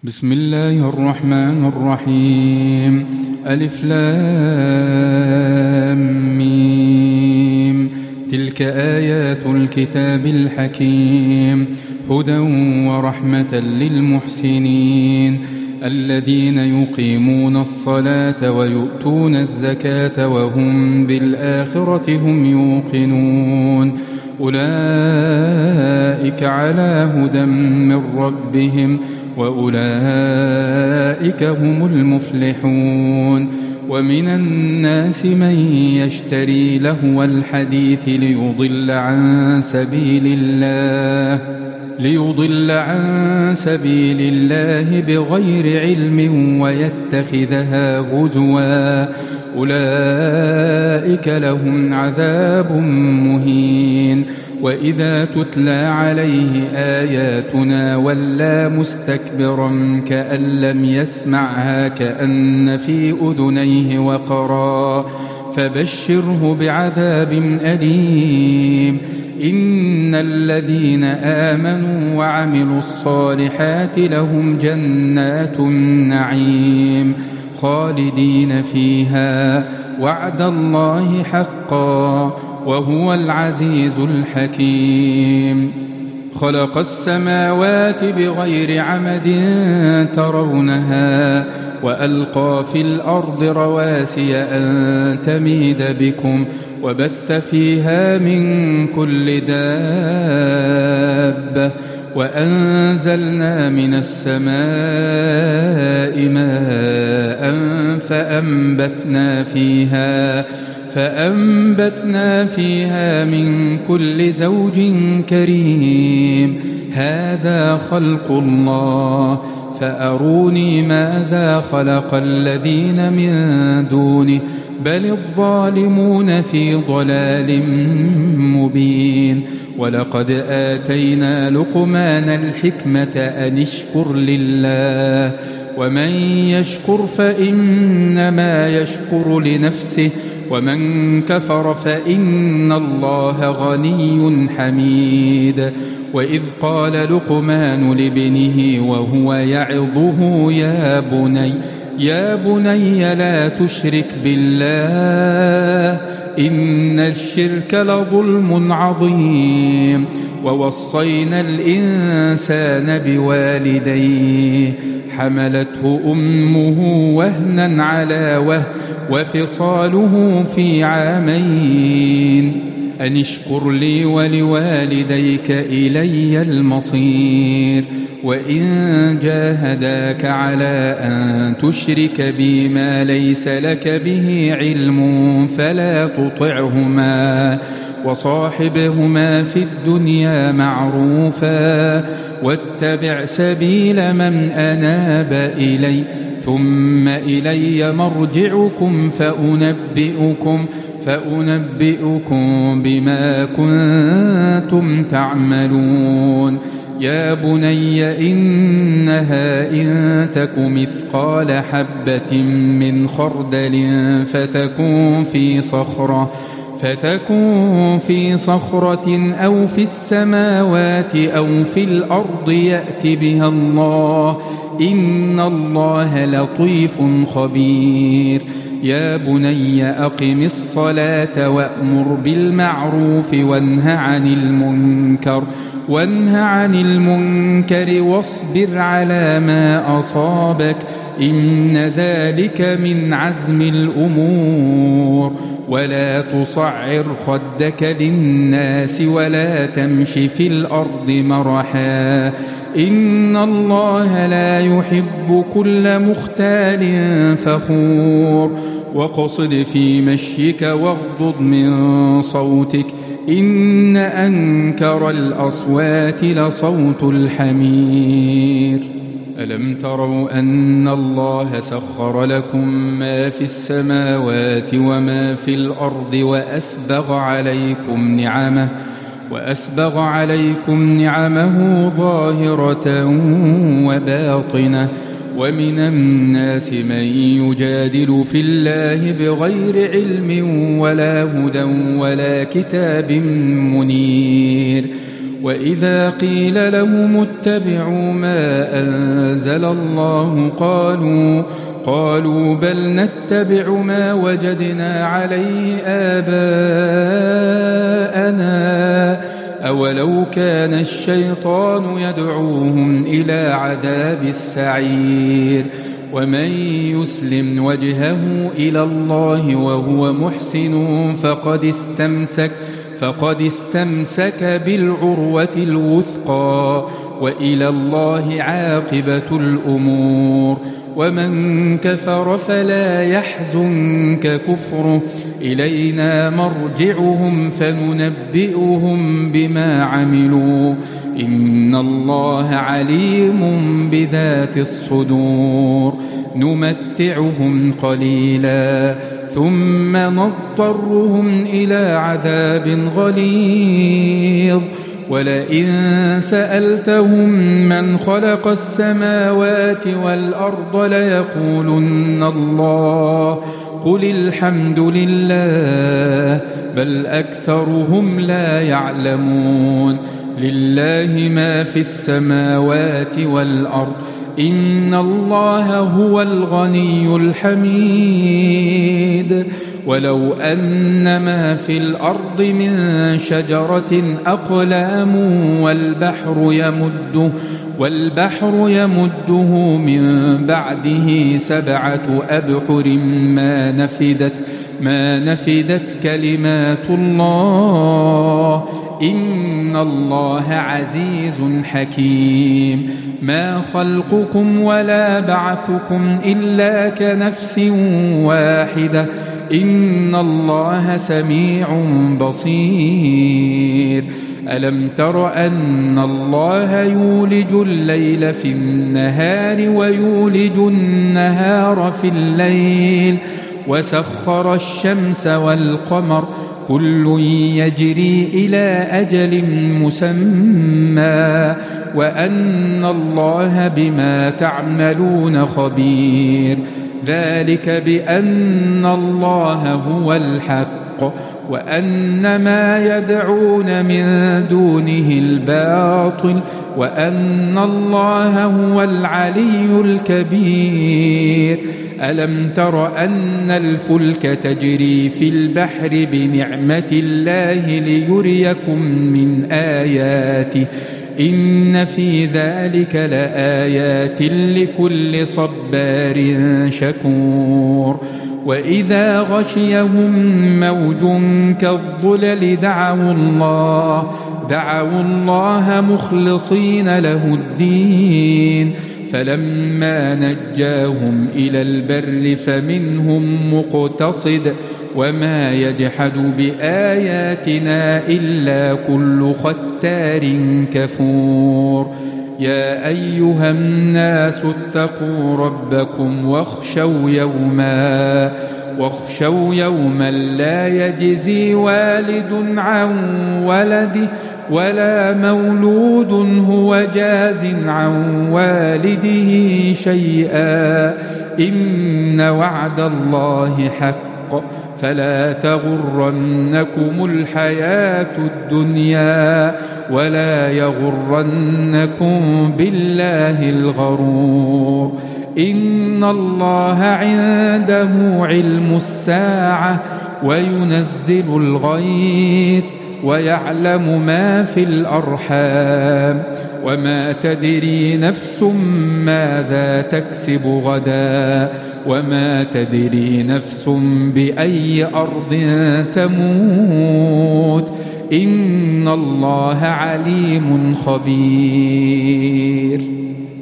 بسم الله الرحمن الرحيم. ألف لام ميم. تلك آيات الكتاب الحكيم، هدى ورحمة للمحسنين الذين يقيمون الصلاة ويؤتون الزكاة وهم بالآخرة هم يوقنون. أولئك على هدى من ربهم وأولئك هم المفلحون. ومن الناس من يشتري لهو الحديث ليضل عن سبيل الله بغير علم ويتخذها هزوا، أولئك لهم عذاب مهين. وإذا تتلى عليه آياتنا ولى مستكبرا كأن لم يسمعها كأن في أذنيه وقرا، فبشره بعذاب أليم. إن الذين آمنوا وعملوا الصالحات لهم جنات النعيم خالدين فيها، وعد الله حقا وهو العزيز الحكيم. خلق السماوات بغير عمد ترونها وألقى في الأرض رواسي أن تميد بكم وبث فيها من كل دابة، وأنزلنا من السماء ماء فأنبتنا فيها من كل زوج كريم. هذا خلق الله فأروني ماذا خلق الذين من دونه بل الظالمون في ضلال مبين. ولقد آتينا لقمان الحكمة أن اشكر لله، ومن يشكر فإنما يشكر لنفسه، ومن كفر فإن الله غني حميد. وإذ قال لقمان لابنه وهو يعظه يا بني لا تشرك بالله إن الشرك لظلم عظيم. ووصينا الإنسان بوالديه حملته أمه وهنا على وهن وفصاله في عامين أن اشكر لي ولوالديك إلي المصير. وإن جاهداك على أن تشرك بي ما ليس لك به علم فلا تطعهما، وصاحبهما في الدنيا معروفا، واتبع سبيل من أناب إلي، ثم إلي مرجعكم فأنبئكم بما كنتم تعملون. يا بني إنها إن تك مثقال حبة من خردل فتكون في صخرة أو في السماوات أو في الأرض يأت بها الله، إن الله لطيف خبير. يا بني أقم الصلاة وأمر بالمعروف وانه عن المنكر واصبر على ما أصابك، إن ذلك من عزم الأمور. ولا تصعر خدك للناس ولا تمش في الأرض مرحا، إن الله لا يحب كل مختال فخور. وقصد في مشيك واغضض من صوتك، إن أنكر الأصوات لصوت الحمير. ألم تروا أن الله سخر لكم ما في السماوات وما في الأرض وأسبغ عليكم نعمه ظاهرة وباطنة. ومن الناس من يجادل في الله بغير علم ولا هدى ولا كتاب منير. وإذا قيل لهم اتبعوا ما أنزل الله قالوا بل نتبع ما وجدنا عليه آباءنا أولو كان الشيطان يدعوهم إلى عذاب السعير ومن يسلم وجهه إلى الله وهو محسن فقد استمسك بالعروة الوثقى وإلى الله عاقبة الأمور ومن كفر فلا يحزنك كفره إلينا مرجعهم فننبئهم بما عملوا إن الله عليم بذات الصدور نمتعهم قليلا ثم نضطرهم إلى عذاب غليظ ولئن سألتهم من خلق السماوات والأرض ليقولن الله قل الحمد لله بل أكثرهم لا يعلمون لله ما في السماوات والأرض إن الله هو الغني الحميد ولو أن ما في الأرض من شجرة أقلام والبحر يمده من بعده 7 أبحر ما نفدت كلمات الله إن الله عزيز حكيم ما خلقكم ولا بعثكم إلا كنفس واحدة إن الله سميع بصير ألم تر أن الله يولج الليل في النهار ويولج النهار في الليل وسخر الشمس والقمر كل يجري إلى أجل مسمى وأن الله بما تعملون خبير ذلك بأن الله هو الحق وأن ما يدعون من دونه الباطل وأن الله هو العلي الكبير ألم تر أن الفلك تجري في البحر بنعمة الله ليريكم من آياته إن في ذلك لآيات لكل صبار شكور وإذا غشيهم موج كالظلل دعوا الله مخلصين له الدين فلما نجاهم إلى البر فمنهم مقتصد وما يجحد بآياتنا إلا كل ختار كفور يا أيها الناس اتقوا ربكم واخشوا يوما لا يجزي والد عن ولده ولا مولود هو جاز عن والده شيئا إن وعد الله حق فلا تغرنكم الحياة الدنيا ولا يغرنكم بالله الغرور إن الله عنده علم الساعة وينزل الغيث ويعلم ما في الأرحام وما تدري نفس ماذا تكسب غدا وما تدري نفس بأي أرض تموت إن الله عليم خبير